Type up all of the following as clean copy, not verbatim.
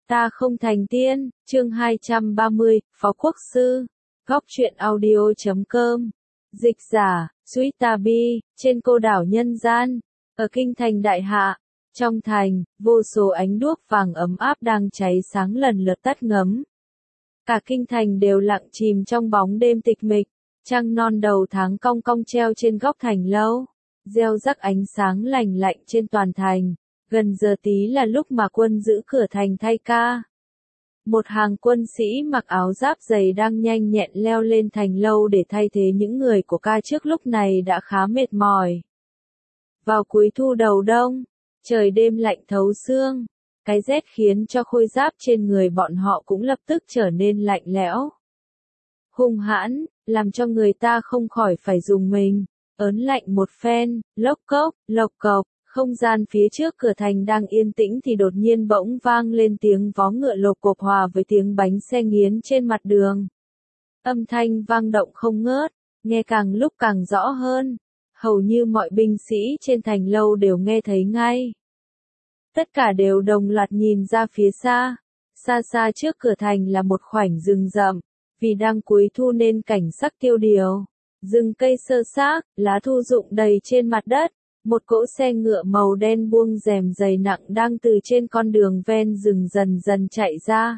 Ta không thành tiên, chương 230, Phó Quốc Sư, Góc truyện audio.com, dịch giả, Suýtabi, trên cô đảo nhân gian, ở kinh thành Đại Hạ, trong thành, vô số ánh đuốc vàng ấm áp đang cháy sáng lần lượt tắt ngấm. Cả kinh thành đều lặng chìm trong bóng đêm tịch mịch, trăng non đầu tháng cong cong treo trên góc thành lâu, gieo rắc ánh sáng lành lạnh trên toàn thành. Gần giờ tí là lúc mà quân giữ cửa thành thay ca. Một hàng quân sĩ mặc áo giáp dày đang nhanh nhẹn leo lên thành lâu để thay thế những người của ca trước lúc này đã khá mệt mỏi. Vào cuối thu đầu đông, trời đêm lạnh thấu xương, cái rét khiến cho khôi giáp trên người bọn họ cũng lập tức trở nên lạnh lẽo. Hung hãn, làm cho người ta không khỏi phải rùng mình, ớn lạnh một phen, lốc cốc, lộc cộc. Không gian phía trước cửa thành đang yên tĩnh thì đột nhiên bỗng vang lên tiếng vó ngựa lộc cộc hòa với tiếng bánh xe nghiến trên mặt đường. Âm thanh vang động không ngớt, nghe càng lúc càng rõ hơn, hầu như mọi binh sĩ trên thành lâu đều nghe thấy ngay. Tất cả đều đồng loạt nhìn ra phía xa, xa xa trước cửa thành là một khoảnh rừng rậm, vì đang cuối thu nên cảnh sắc tiêu điều, rừng cây xơ xác, lá thu rụng đầy trên mặt đất. Một cỗ xe ngựa màu đen buông rèm dày nặng đang từ trên con đường ven rừng dần dần chạy ra.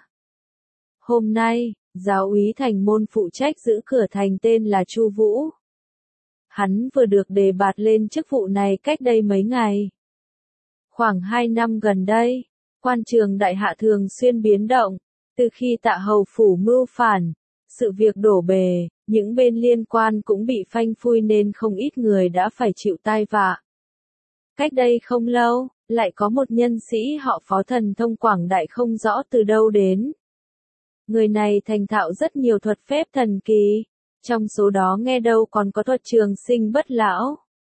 Hôm nay, giáo úy thành môn phụ trách giữ cửa thành tên là Chu Vũ. Hắn vừa được đề bạt lên chức vụ này cách đây mấy ngày. Khoảng 2 năm gần đây, quan trường Đại Hạ thường xuyên biến động, từ khi Tạ Hầu phủ mưu phản, sự việc đổ bề, những bên liên quan cũng bị phanh phui nên không ít người đã phải chịu tai vạ. Cách đây không lâu, lại có một nhân sĩ họ Phó thần thông quảng đại không rõ từ đâu đến. Người này thành thạo rất nhiều thuật phép thần kỳ, trong số đó nghe đâu còn có thuật trường sinh bất lão.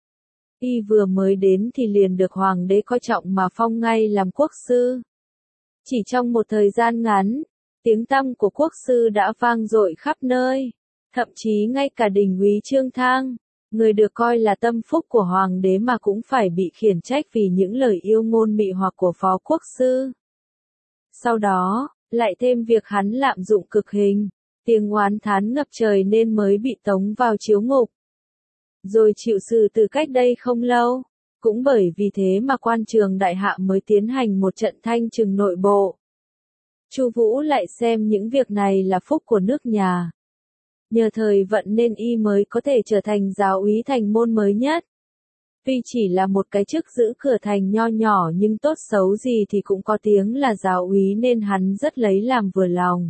Y vừa mới đến thì liền được hoàng đế coi trọng mà phong ngay làm quốc sư. Chỉ trong một thời gian ngắn, tiếng tăm của quốc sư đã vang dội khắp nơi, thậm chí ngay cả đình úy Trương Thang, người được coi là tâm phúc của hoàng đế mà cũng phải bị khiển trách vì những lời yêu ngôn mị hoặc của Phó Quốc sư. Sau đó, lại thêm việc hắn lạm dụng cực hình, tiếng oán thán ngập trời nên mới bị tống vào chiếu ngục. Rồi chịu xử từ cách đây không lâu, cũng bởi vì thế mà quan trường Đại Hạ mới tiến hành một trận thanh trừng nội bộ. Chu Vũ lại xem những việc này là phúc của nước nhà. Nhờ thời vận nên y mới có thể trở thành giáo úy thành môn mới nhất. Tuy chỉ là một cái chức giữ cửa thành nho nhỏ nhưng tốt xấu gì thì cũng có tiếng là giáo úy nên hắn rất lấy làm vừa lòng.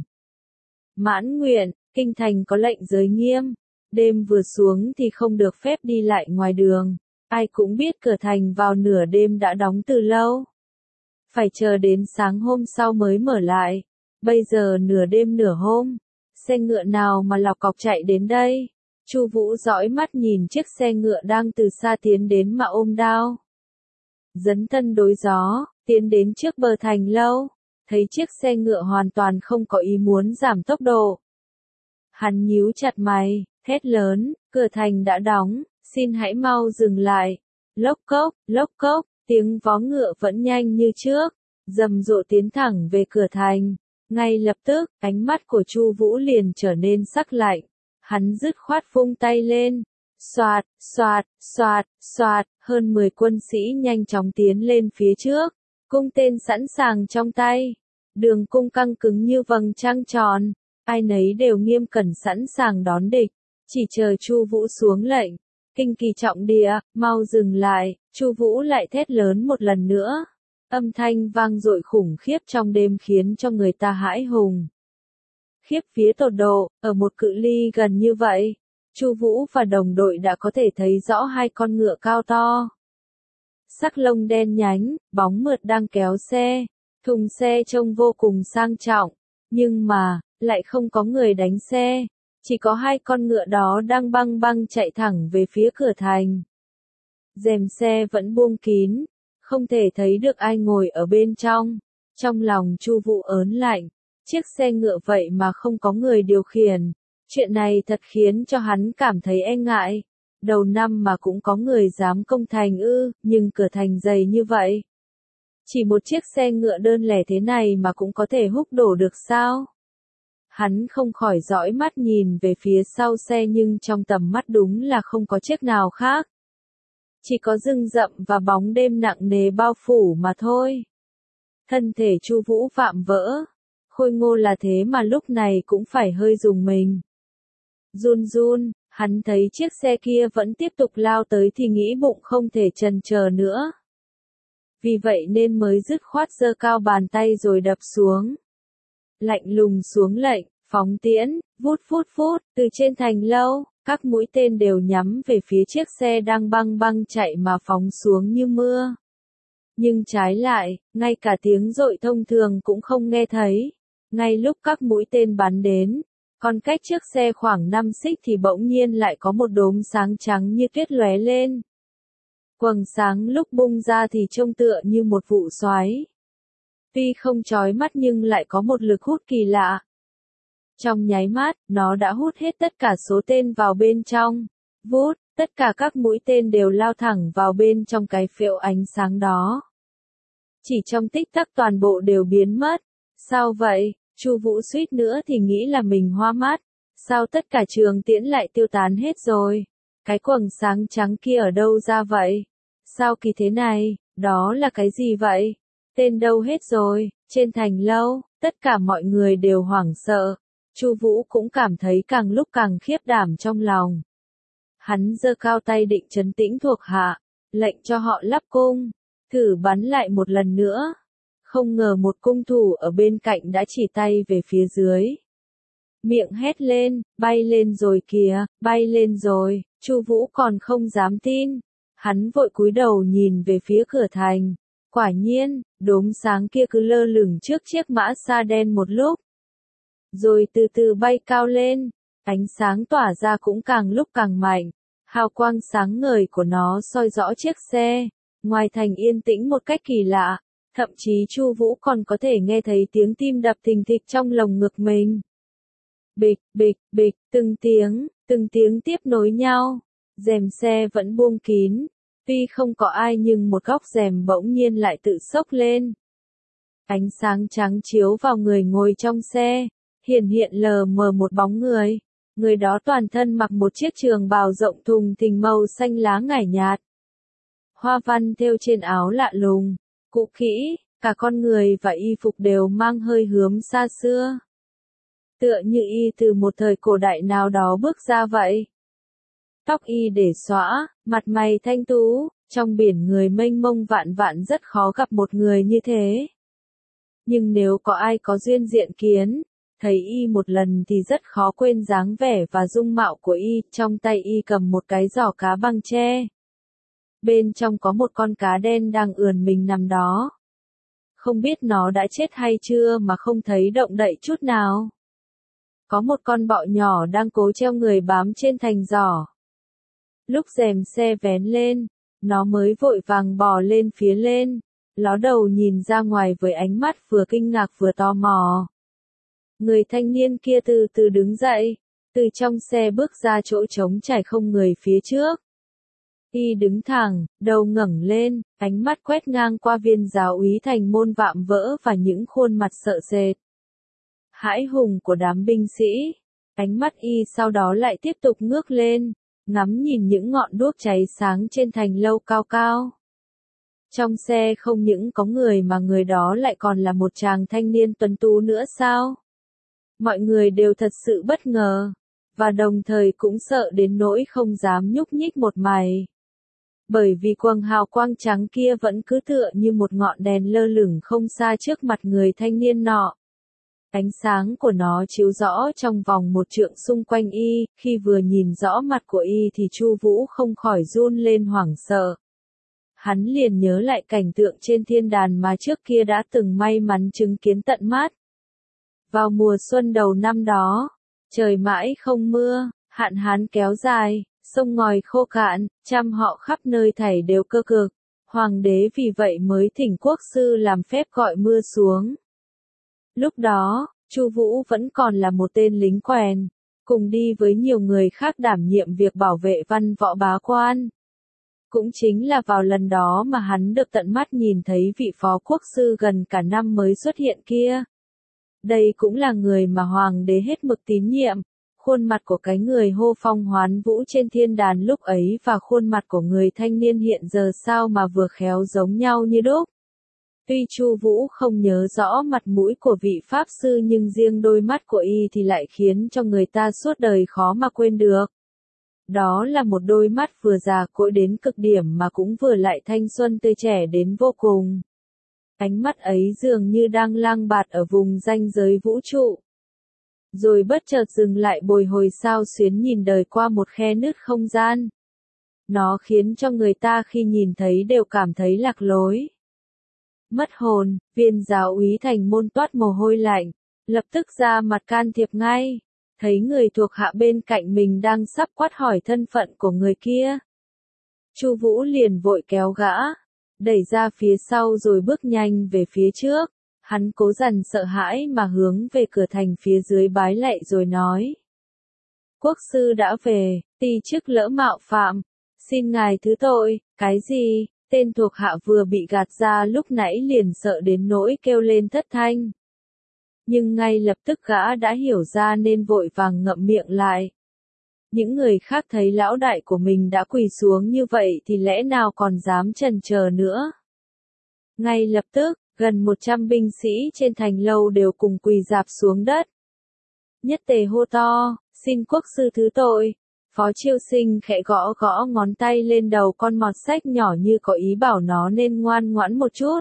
Mãn nguyện, kinh thành có lệnh giới nghiêm, đêm vừa xuống thì không được phép đi lại ngoài đường. Ai cũng biết cửa thành vào nửa đêm đã đóng từ lâu. Phải chờ đến sáng hôm sau mới mở lại. Bây giờ nửa đêm nửa hôm. Xe ngựa nào mà lọc cọc chạy đến đây? Chu Vũ dõi mắt nhìn chiếc xe ngựa đang từ xa tiến đến mà ôm đao. Dấn thân đối gió, tiến đến trước bờ thành lâu, thấy chiếc xe ngựa hoàn toàn không có ý muốn giảm tốc độ. Hắn nhíu chặt mày, thét lớn, cửa thành đã đóng, xin hãy mau dừng lại. Lốc cốc, tiếng vó ngựa vẫn nhanh như trước, rầm rộ tiến thẳng về cửa thành. Ngay lập tức, ánh mắt của Chu Vũ liền trở nên sắc lạnh. Hắn dứt khoát vung tay lên. Xoạt, xoạt, xoạt, xoạt, hơn 10 quân sĩ nhanh chóng tiến lên phía trước. Cung tên sẵn sàng trong tay. Đường cung căng cứng như vầng trăng tròn. Ai nấy đều nghiêm cẩn sẵn sàng đón địch. Chỉ chờ Chu Vũ xuống lệnh. Kinh kỳ trọng địa, mau dừng lại. Chu Vũ lại thét lớn một lần nữa. Âm thanh vang dội khủng khiếp trong đêm khiến cho người ta hãi hùng. Khiếp vía tột độ, ở một cự ly gần như vậy, Chu Vũ và đồng đội đã có thể thấy rõ hai con ngựa cao to. Sắc lông đen nhánh, bóng mượt đang kéo xe, thùng xe trông vô cùng sang trọng, nhưng mà, lại không có người đánh xe, chỉ có hai con ngựa đó đang băng băng chạy thẳng về phía cửa thành. Rèm xe vẫn buông kín. Không thể thấy được ai ngồi ở bên trong. Trong lòng Chu Vũ ớn lạnh, chiếc xe ngựa vậy mà không có người điều khiển. Chuyện này thật khiến cho hắn cảm thấy e ngại. Đầu năm mà cũng có người dám công thành ư, nhưng cửa thành dày như vậy. Chỉ một chiếc xe ngựa đơn lẻ thế này mà cũng có thể húc đổ được sao? Hắn không khỏi dõi mắt nhìn về phía sau xe nhưng trong tầm mắt đúng là không có chiếc nào khác. Chỉ có rừng rậm và bóng đêm nặng nề bao phủ mà thôi. Thân thể Chu Vũ vạm vỡ. Khôi ngô là thế mà lúc này cũng phải hơi rùng mình. Run run, hắn thấy chiếc xe kia vẫn tiếp tục lao tới thì nghĩ bụng không thể chần chờ nữa. Vì vậy nên mới dứt khoát giơ cao bàn tay rồi đập xuống. Lạnh lùng xuống lệnh, phóng tiễn, vút vút vút, từ trên thành lâu, các mũi tên đều nhắm về phía chiếc xe đang băng băng chạy mà phóng xuống như mưa. Nhưng trái lại, ngay cả tiếng dội thông thường cũng không nghe thấy. Ngay lúc các mũi tên bắn đến, còn cách chiếc xe khoảng 5 xích thì bỗng nhiên lại có một đốm sáng trắng như tuyết lóe lên. Quầng sáng lúc bung ra thì trông tựa như một vụ xoáy. Tuy không chói mắt nhưng lại có một lực hút kỳ lạ. Trong nháy mắt, nó đã hút hết tất cả số tên vào bên trong. Vút, tất cả các mũi tên đều lao thẳng vào bên trong cái phễu ánh sáng đó. Chỉ trong tích tắc toàn bộ đều biến mất. Sao vậy? Chu Vũ suýt nữa thì nghĩ là mình hoa mắt. Sao tất cả trường tiễn lại tiêu tán hết rồi? Cái quầng sáng trắng kia ở đâu ra vậy? Sao kỳ thế này? Đó là cái gì vậy? Tên đâu hết rồi? Trên thành lâu, tất cả mọi người đều hoảng sợ. Chu Vũ cũng cảm thấy càng lúc càng khiếp đảm trong lòng. Hắn giơ cao tay định trấn tĩnh thuộc hạ, lệnh cho họ lắp cung, thử bắn lại một lần nữa. Không ngờ một cung thủ ở bên cạnh đã chỉ tay về phía dưới. Miệng hét lên, bay lên rồi kìa, bay lên rồi. Chu Vũ còn không dám tin. Hắn vội cúi đầu nhìn về phía cửa thành. Quả nhiên, đốm sáng kia cứ lơ lửng trước chiếc mã sa đen một lúc. Rồi từ từ bay cao lên, ánh sáng tỏa ra cũng càng lúc càng mạnh. Hào quang sáng ngời của nó soi rõ chiếc xe. Ngoài thành yên tĩnh một cách kỳ lạ. Thậm chí Chu Vũ còn có thể nghe thấy tiếng tim đập thình thịch trong lồng ngực mình. Bịch, bịch, bịch, từng tiếng tiếp nối nhau. Rèm xe vẫn buông kín. Tuy không có ai nhưng một góc rèm bỗng nhiên lại tự xốc lên. Ánh sáng trắng chiếu vào người ngồi trong xe. Hiện lờ mờ một bóng người. Người đó toàn thân mặc một chiếc trường bào rộng thùng thình màu xanh lá ngải nhạt. Hoa văn thêu trên áo lạ lùng, cũ kỹ, cả con người và y phục đều mang hơi hướng xa xưa. Tựa như y từ một thời cổ đại nào đó bước ra vậy. Tóc y để xõa, mặt mày thanh tú, trong biển người mênh mông vạn vạn rất khó gặp một người như thế. Nhưng nếu có ai có duyên diện kiến, thấy y một lần thì rất khó quên dáng vẻ và dung mạo của y, trong tay y cầm một cái giỏ cá bằng tre. Bên trong có một con cá đen đang ườn mình nằm đó. Không biết nó đã chết hay chưa mà không thấy động đậy chút nào. Có một con bọ nhỏ đang cố treo người bám trên thành giỏ. Lúc rèm xe vén lên, nó mới vội vàng bò lên phía lên, ló đầu nhìn ra ngoài với ánh mắt vừa kinh ngạc vừa tò mò. Người thanh niên kia từ từ đứng dậy, từ trong xe bước ra chỗ trống trải không người phía trước. Y đứng thẳng, đầu ngẩng lên, ánh mắt quét ngang qua viên giáo úy thành môn vạm vỡ và những khuôn mặt sợ sệt. Hãi hùng của đám binh sĩ. Ánh mắt y sau đó lại tiếp tục ngước lên, ngắm nhìn những ngọn đuốc cháy sáng trên thành lâu cao cao. Trong xe không những có người mà người đó lại còn là một chàng thanh niên tuấn tú nữa sao? Mọi người đều thật sự bất ngờ, và đồng thời cũng sợ đến nỗi không dám nhúc nhích một mày. Bởi vì quầng hào quang trắng kia vẫn cứ tựa như một ngọn đèn lơ lửng không xa trước mặt người thanh niên nọ. Ánh sáng của nó chiếu rõ trong vòng một trượng xung quanh y, khi vừa nhìn rõ mặt của y thì Chu Vũ không khỏi run lên hoảng sợ. Hắn liền nhớ lại cảnh tượng trên thiên đàn mà trước kia đã từng may mắn chứng kiến tận mắt. Vào mùa xuân đầu năm đó, trời mãi không mưa, hạn hán kéo dài, sông ngòi khô cạn, trăm họ khắp nơi thảy đều cơ cực. Hoàng đế vì vậy mới thỉnh quốc sư làm phép gọi mưa xuống. Lúc đó, Chu Vũ vẫn còn là một tên lính quèn, cùng đi với nhiều người khác đảm nhiệm việc bảo vệ văn võ bá quan. Cũng chính là vào lần đó mà hắn được tận mắt nhìn thấy vị phó quốc sư gần cả năm mới xuất hiện kia. Đây cũng là người mà hoàng đế hết mực tín nhiệm. Khuôn mặt của cái người hô phong hoán vũ trên thiên đàn lúc ấy và khuôn mặt của người thanh niên hiện giờ sao mà vừa khéo giống nhau như đúc. Tuy Chu Vũ không nhớ rõ mặt mũi của vị pháp sư nhưng riêng đôi mắt của y thì lại khiến cho người ta suốt đời khó mà quên được. Đó là một đôi mắt vừa già cỗi đến cực điểm mà cũng vừa lại thanh xuân tươi trẻ đến vô cùng. Ánh mắt ấy dường như đang lang bạt ở vùng ranh giới vũ trụ. Rồi bất chợt dừng lại bồi hồi xao xuyến nhìn đời qua một khe nứt không gian. Nó khiến cho người ta khi nhìn thấy đều cảm thấy lạc lối. Mất hồn, viên giáo úy thành môn toát mồ hôi lạnh, lập tức ra mặt can thiệp ngay. Thấy người thuộc hạ bên cạnh mình đang sắp quát hỏi thân phận của người kia. Chu Vũ liền vội kéo gã, đẩy ra phía sau rồi bước nhanh về phía trước. Hắn cố dằn sợ hãi mà hướng về cửa thành phía dưới bái lạy rồi nói. Quốc sư đã về, ti chức lỡ mạo phạm, xin ngài thứ tội. Cái gì? Tên thuộc hạ vừa bị gạt ra lúc nãy liền sợ đến nỗi kêu lên thất thanh. Nhưng ngay lập tức gã đã hiểu ra nên vội vàng ngậm miệng lại. Những người khác thấy lão đại của mình đã quỳ xuống như vậy thì lẽ nào còn dám chần chờ nữa. Ngay lập tức, gần 100 binh sĩ trên thành lâu đều cùng quỳ rạp xuống đất. Nhất tề hô to, xin quốc sư thứ tội. Phó Chiêu Sinh khẽ gõ gõ ngón tay lên đầu con mọt sách nhỏ như có ý bảo nó nên ngoan ngoãn một chút.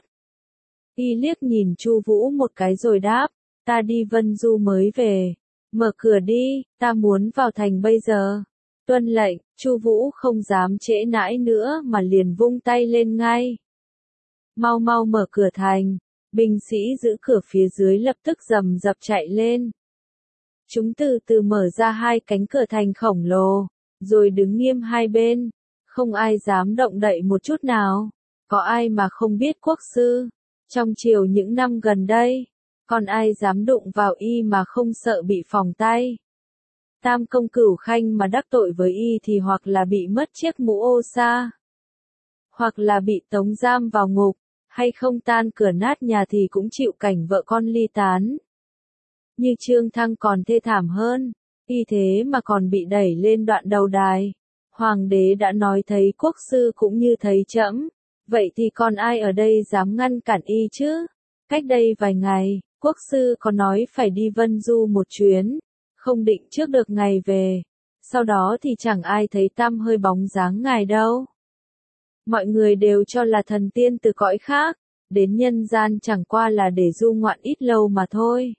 Y liếc nhìn Chu Vũ một cái rồi đáp, ta đi Vân Du mới về. Mở cửa đi, ta muốn vào thành bây giờ. Tuân lệnh, Chu Vũ không dám trễ nãi nữa mà liền vung tay lên ngay. Mau mau mở cửa thành, binh sĩ giữ cửa phía dưới lập tức rầm rập chạy lên. Chúng từ từ mở ra hai cánh cửa thành khổng lồ, rồi đứng nghiêm hai bên, không ai dám động đậy một chút nào. Có ai mà không biết quốc sư, trong triều những năm gần đây, còn ai dám đụng vào y mà không sợ bị phỏng tay. Tam công Cửu Khanh mà đắc tội với y thì hoặc là bị mất chiếc mũ ô sa, hoặc là bị tống giam vào ngục, hay không tan cửa nát nhà thì cũng chịu cảnh vợ con ly tán. Như Trương Thăng còn thê thảm hơn, y thế mà còn bị đẩy lên đoạn đầu đài. Hoàng đế đã nói thấy quốc sư cũng như thấy trẫm, vậy thì còn ai ở đây dám ngăn cản y chứ? Cách đây vài ngày, quốc sư có nói phải đi Vân Du một chuyến, không định trước được ngày về, sau đó thì chẳng ai thấy tăm hơi bóng dáng ngài đâu. Mọi người đều cho là thần tiên từ cõi khác, đến nhân gian chẳng qua là để du ngoạn ít lâu mà thôi.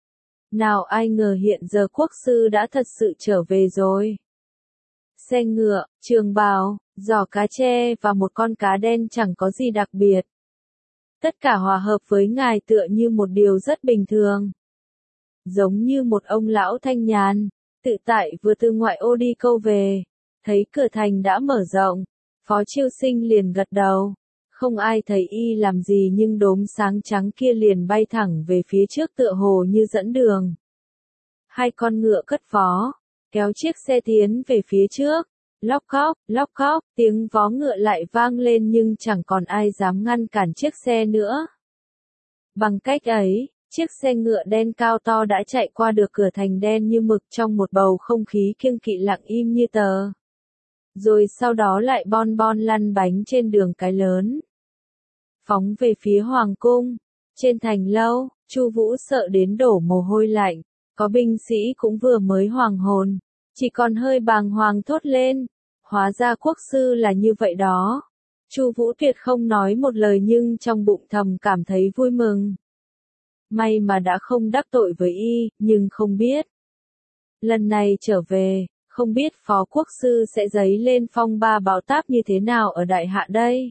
Nào ai ngờ hiện giờ quốc sư đã thật sự trở về rồi. Xe ngựa, trường bào, giỏ cá tre và một con cá đen chẳng có gì đặc biệt. Tất cả hòa hợp với ngài tựa như một điều rất bình thường. Giống như một ông lão thanh nhàn, tự tại vừa từ ngoại ô đi câu về, thấy cửa thành đã mở rộng, Phó Chiêu Sinh liền gật đầu. Không ai thấy y làm gì nhưng đốm sáng trắng kia liền bay thẳng về phía trước tựa hồ như dẫn đường. Hai con ngựa cất vó, kéo chiếc xe tiến về phía trước, lóc cóc, tiếng vó ngựa lại vang lên nhưng chẳng còn ai dám ngăn cản chiếc xe nữa. Bằng cách ấy, chiếc xe ngựa đen cao to đã chạy qua được cửa thành đen như mực trong một bầu không khí kiêng kỵ lặng im như tờ. Rồi sau đó lại bon bon lăn bánh trên đường cái lớn. Phóng về phía hoàng cung, trên thành lâu, Chu Vũ sợ đến đổ mồ hôi lạnh, có binh sĩ cũng vừa mới hoàng hồn, chỉ còn hơi bàng hoàng thốt lên, hóa ra quốc sư là như vậy đó. Chu Vũ tuyệt không nói một lời nhưng trong bụng thầm cảm thấy vui mừng. May mà đã không đắc tội với y, nhưng không biết. Lần này trở về, không biết phó quốc sư sẽ dấy lên phong ba bão táp như thế nào ở đại hạ đây.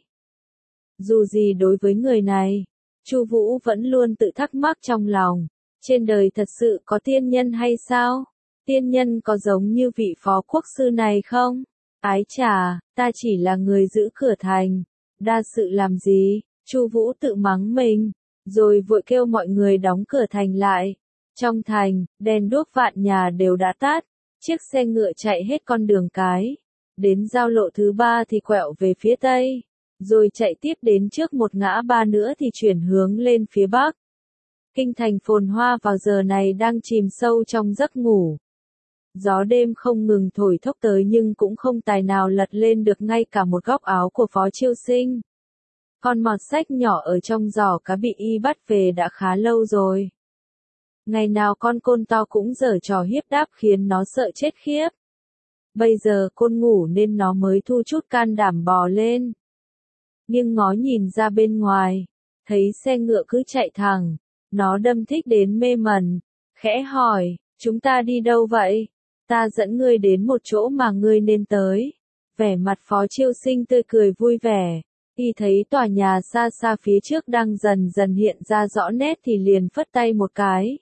Dù gì đối với người này, Chu Vũ vẫn luôn tự thắc mắc trong lòng, trên đời thật sự có tiên nhân hay sao? Tiên nhân có giống như vị phó quốc sư này không? Ái chà, ta chỉ là người giữ cửa thành, đa sự làm gì? Chu Vũ tự mắng mình, rồi vội kêu mọi người đóng cửa thành lại. Trong thành, đèn đuốc vạn nhà đều đã tắt, chiếc xe ngựa chạy hết con đường cái, đến giao lộ thứ 3 thì quẹo về phía tây, rồi chạy tiếp đến trước một ngã ba nữa thì chuyển hướng lên phía bắc. Kinh thành phồn hoa vào giờ này đang chìm sâu trong giấc ngủ. Gió đêm không ngừng thổi thốc tới nhưng cũng không tài nào lật lên được ngay cả một góc áo của Phó Chiêu Sinh. Con mọt sách nhỏ ở trong giỏ cá bị y bắt về đã khá lâu rồi. Ngày nào con côn to cũng giở trò hiếp đáp khiến nó sợ chết khiếp. Bây giờ côn ngủ nên nó mới thu chút can đảm bò lên. Nhưng ngó nhìn ra bên ngoài, thấy xe ngựa cứ chạy thẳng, nó đâm thích đến mê mẩn, khẽ hỏi, chúng ta đi đâu vậy? Ta dẫn ngươi đến một chỗ mà ngươi nên tới. Vẻ mặt Phó Chiêu Sinh tươi cười vui vẻ, y thấy tòa nhà xa xa phía trước đang dần dần hiện ra rõ nét thì liền phất tay một cái.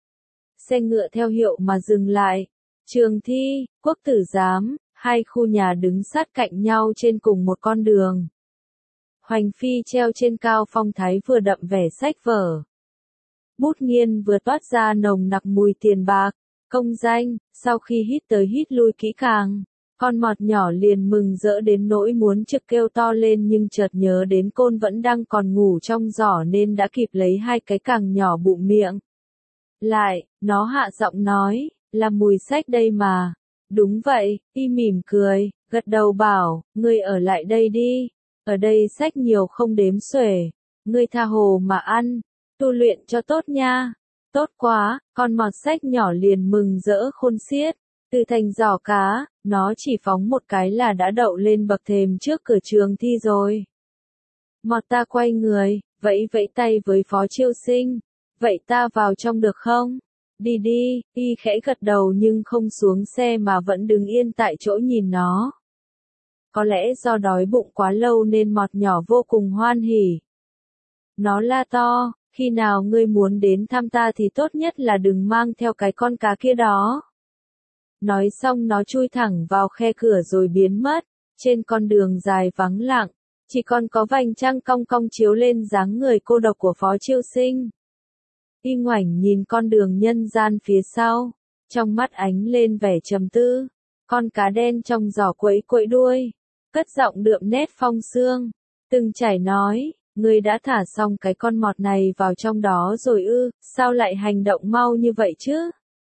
Xe ngựa theo hiệu mà dừng lại. Trường Thi, Quốc Tử Giám, hai khu nhà đứng sát cạnh nhau trên cùng một con đường. Hoành phi treo trên cao phong thái vừa đậm vẻ sách vở. Bút nghiên vừa toát ra nồng nặc mùi tiền bạc, công danh, sau khi hít tới hít lui kỹ càng. Con mọt nhỏ liền mừng rỡ đến nỗi muốn trực kêu to lên nhưng chợt nhớ đến côn vẫn đang còn ngủ trong giỏ nên đã kịp lấy hai cái càng nhỏ bụng miệng. Lại, nó hạ giọng nói, là mùi sách đây mà. Đúng vậy, y mỉm cười, gật đầu bảo, ngươi ở lại đây đi. Ở đây sách nhiều không đếm xuể. Ngươi tha hồ mà ăn, tu luyện cho tốt nha. Tốt quá, con mọt sách nhỏ liền mừng rỡ khôn xiết. Từ thành giỏ cá, nó chỉ phóng một cái là đã đậu lên bậc thềm trước cửa Trường Thi rồi. Mọt ta quay người, vẫy vẫy tay với Phó Chiêu Sinh. Vậy ta vào trong được không? Đi đi, y khẽ gật đầu nhưng không xuống xe mà vẫn đứng yên tại chỗ nhìn nó. Có lẽ do đói bụng quá lâu nên mọt nhỏ vô cùng hoan hỉ. Nó la to, khi nào ngươi muốn đến thăm ta thì tốt nhất là đừng mang theo cái con cá kia đó. Nói xong nó chui thẳng vào khe cửa rồi biến mất. Trên con đường dài vắng lặng, chỉ còn có vành trăng cong cong chiếu lên dáng người cô độc của Phó Chiêu Sinh. Y ngoảnh nhìn con đường nhân gian phía sau, trong mắt ánh lên vẻ trầm tư. Con cá đen trong giỏ quẫy quẫy đuôi, cất giọng đượm nét phong sương. Từng chảy nói, ngươi đã thả xong cái con mọt này vào trong đó rồi ư, sao lại hành động mau như vậy chứ?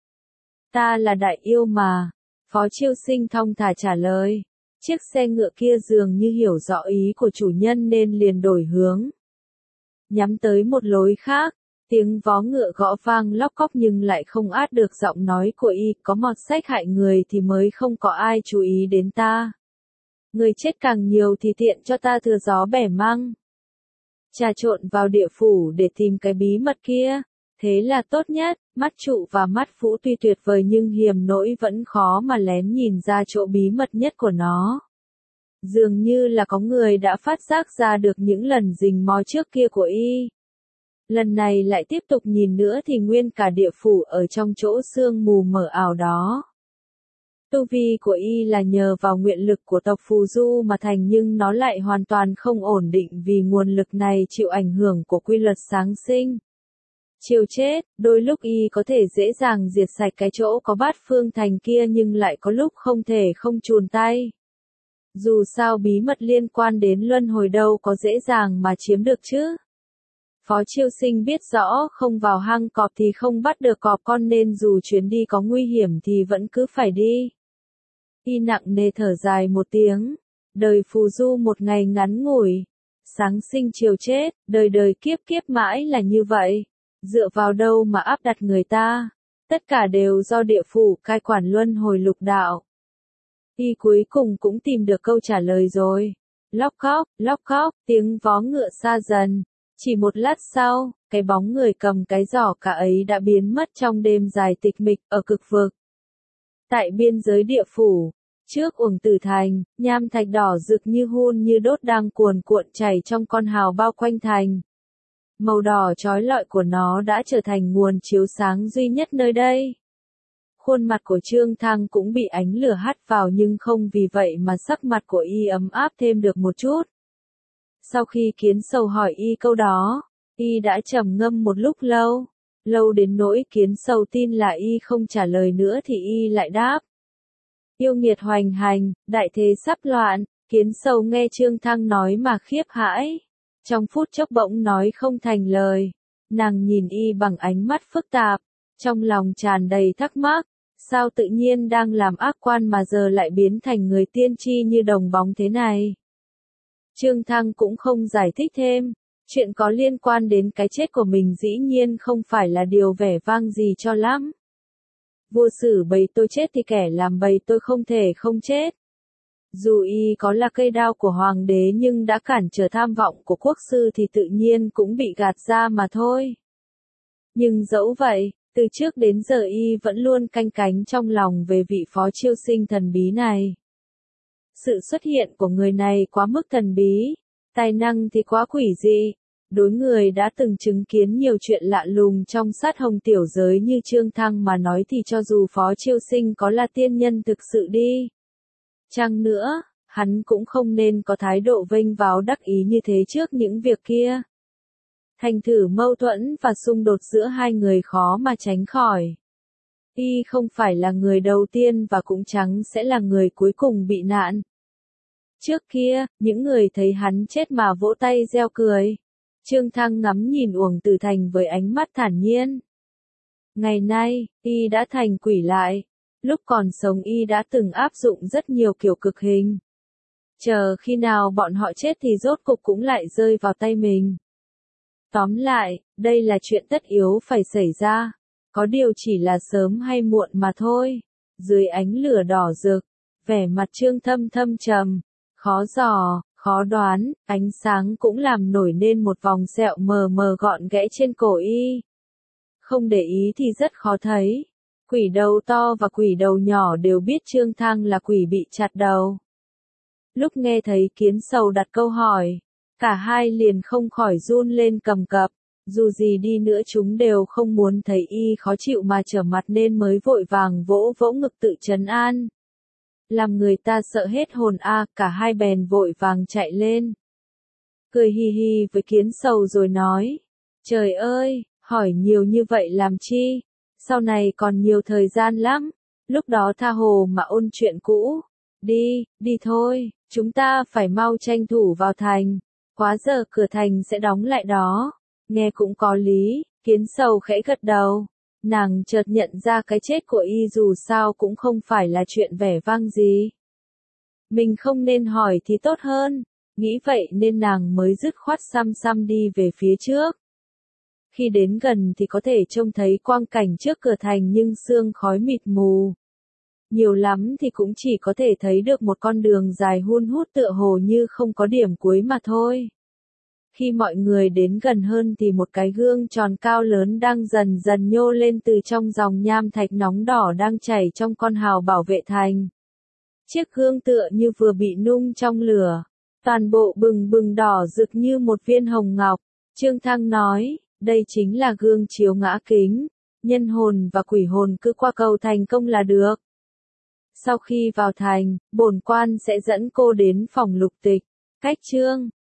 Ta là đại yêu mà. Phó Chiêu Sinh thong thả trả lời. Chiếc xe ngựa kia dường như hiểu rõ ý của chủ nhân nên liền đổi hướng. Nhắm tới một lối khác. Tiếng vó ngựa gõ vang lóc cóc nhưng lại không át được giọng nói của y, có mọt sách hại người thì mới không có ai chú ý đến ta. Người chết càng nhiều thì tiện cho ta thừa gió bẻ măng. Trà trộn vào địa phủ để tìm cái bí mật kia, thế là tốt nhất. Mắt trụ và mắt phũ tuy tuyệt vời nhưng hiềm nỗi vẫn khó mà lén nhìn ra chỗ bí mật nhất của nó. Dường như là có người đã phát giác ra được những lần rình mò trước kia của y. Lần này lại tiếp tục nhìn nữa thì nguyên cả địa phủ ở trong chỗ sương mù mờ ảo đó. Tu vi của y là nhờ vào nguyện lực của tộc Phù Du mà thành nhưng nó lại hoàn toàn không ổn định vì nguồn lực này chịu ảnh hưởng của quy luật sáng sinh. Chiều chết, đôi lúc y có thể dễ dàng diệt sạch cái chỗ có bát phương thành kia nhưng lại có lúc không thể không chùn tay. Dù sao bí mật liên quan đến luân hồi đâu có dễ dàng mà chiếm được chứ. Phó Chiêu Sinh biết rõ không vào hang cọp thì không bắt được cọp con nên dù chuyến đi có nguy hiểm thì vẫn cứ phải đi. Y nặng nề thở dài một tiếng. Đời phù du một ngày ngắn ngủi. Sáng sinh chiều chết, đời đời kiếp kiếp mãi là như vậy. Dựa vào đâu mà áp đặt người ta? Tất cả đều do địa phủ cai quản luân hồi lục đạo. Y cuối cùng cũng tìm được câu trả lời rồi. Lóc cóc, tiếng vó ngựa xa dần. Chỉ một lát sau, cái bóng người cầm cái giỏ cá ấy đã biến mất trong đêm dài tịch mịch ở cực vực. Tại biên giới địa phủ, trước Uổng Tử Thành, nham thạch đỏ rực như hun như đốt đang cuồn cuộn chảy trong con hào bao quanh thành. Màu đỏ chói lọi của nó đã trở thành nguồn chiếu sáng duy nhất nơi đây. Khuôn mặt của Trương Thăng cũng bị ánh lửa hắt vào nhưng không vì vậy mà sắc mặt của y ấm áp thêm được một chút. Sau khi Kiến Sầu hỏi y câu đó, y đã trầm ngâm một lúc lâu. Lâu đến nỗi Kiến Sầu tin là y không trả lời nữa thì y lại đáp. Yêu nghiệt hoành hành, đại thế sắp loạn, Kiến Sầu nghe Trương Thăng nói mà khiếp hãi. Trong phút chốc bỗng nói không thành lời, nàng nhìn y bằng ánh mắt phức tạp, trong lòng tràn đầy thắc mắc, sao tự nhiên đang làm ác quan mà giờ lại biến thành người tiên tri như đồng bóng thế này. Trương Thăng cũng không giải thích thêm, chuyện có liên quan đến cái chết của mình dĩ nhiên không phải là điều vẻ vang gì cho lắm. Vua xử bầy tôi chết thì kẻ làm bầy tôi không thể không chết. Dù y có là cây đao của hoàng đế nhưng đã cản trở tham vọng của quốc sư thì tự nhiên cũng bị gạt ra mà thôi. Nhưng dẫu vậy, từ trước đến giờ y vẫn luôn canh cánh trong lòng về vị phó chiêu sinh thần bí này. Sự xuất hiện của người này quá mức thần bí, tài năng thì quá quỷ dị. Đối người đã từng chứng kiến nhiều chuyện lạ lùng trong sát hồng tiểu giới như Trương Thăng mà nói thì cho dù phó chiêu sinh có là tiên nhân thực sự đi chăng nữa, hắn cũng không nên có thái độ vênh váo đắc ý như thế trước những việc kia. Thành thử mâu thuẫn và xung đột giữa hai người khó mà tránh khỏi. Y không phải là người đầu tiên và cũng chẳng sẽ là người cuối cùng bị nạn. Trước kia, những người thấy hắn chết mà vỗ tay reo cười. Trương Thăng ngắm nhìn Uổng Tử Thành với ánh mắt thản nhiên. Ngày nay, y đã thành quỷ lại. Lúc còn sống y đã từng áp dụng rất nhiều kiểu cực hình. Chờ khi nào bọn họ chết thì rốt cục cũng lại rơi vào tay mình. Tóm lại, đây là chuyện tất yếu phải xảy ra. Có điều chỉ là sớm hay muộn mà thôi. Dưới ánh lửa đỏ rực, vẻ mặt Trương Thâm thâm trầm, khó dò, khó đoán, ánh sáng cũng làm nổi nên một vòng sẹo mờ mờ gọn ghẽ trên cổ y. Không để ý thì rất khó thấy. Quỷ đầu to và quỷ đầu nhỏ đều biết Trương Thăng là quỷ bị chặt đầu. Lúc nghe thấy Kiến Sầu đặt câu hỏi, cả hai liền không khỏi run lên cầm cập, dù gì đi nữa chúng đều không muốn thấy y khó chịu mà trở mặt nên mới vội vàng vỗ vỗ ngực tự trấn an. Làm người ta sợ hết hồn cả hai bèn vội vàng chạy lên. Cười hi hi với Kiến Sầu rồi nói, trời ơi, hỏi nhiều như vậy làm chi, sau này còn nhiều thời gian lắm, lúc đó tha hồ mà ôn chuyện cũ. Đi thôi, chúng ta phải mau tranh thủ vào thành, quá giờ cửa thành sẽ đóng lại đó. Nghe cũng có lý, Kiến Sầu khẽ gật đầu. Nàng chợt nhận ra cái chết của y dù sao cũng không phải là chuyện vẻ vang gì. Mình không nên hỏi thì tốt hơn, nghĩ vậy nên nàng mới dứt khoát xăm xăm đi về phía trước. Khi đến gần thì có thể trông thấy quang cảnh trước cửa thành nhưng sương khói mịt mù. Nhiều lắm thì cũng chỉ có thể thấy được một con đường dài hun hút tựa hồ như không có điểm cuối mà thôi. Khi mọi người đến gần hơn thì một cái gương tròn cao lớn đang dần dần nhô lên từ trong dòng nham thạch nóng đỏ đang chảy trong con hào bảo vệ thành. Chiếc gương tựa như vừa bị nung trong lửa, toàn bộ bừng bừng đỏ rực như một viên hồng ngọc. Trương Thăng nói, đây chính là gương chiếu ngã kính, nhân hồn và quỷ hồn cứ qua cầu thành công là được. Sau khi vào thành, bổn quan sẽ dẫn cô đến phòng lục tịch. Cách chương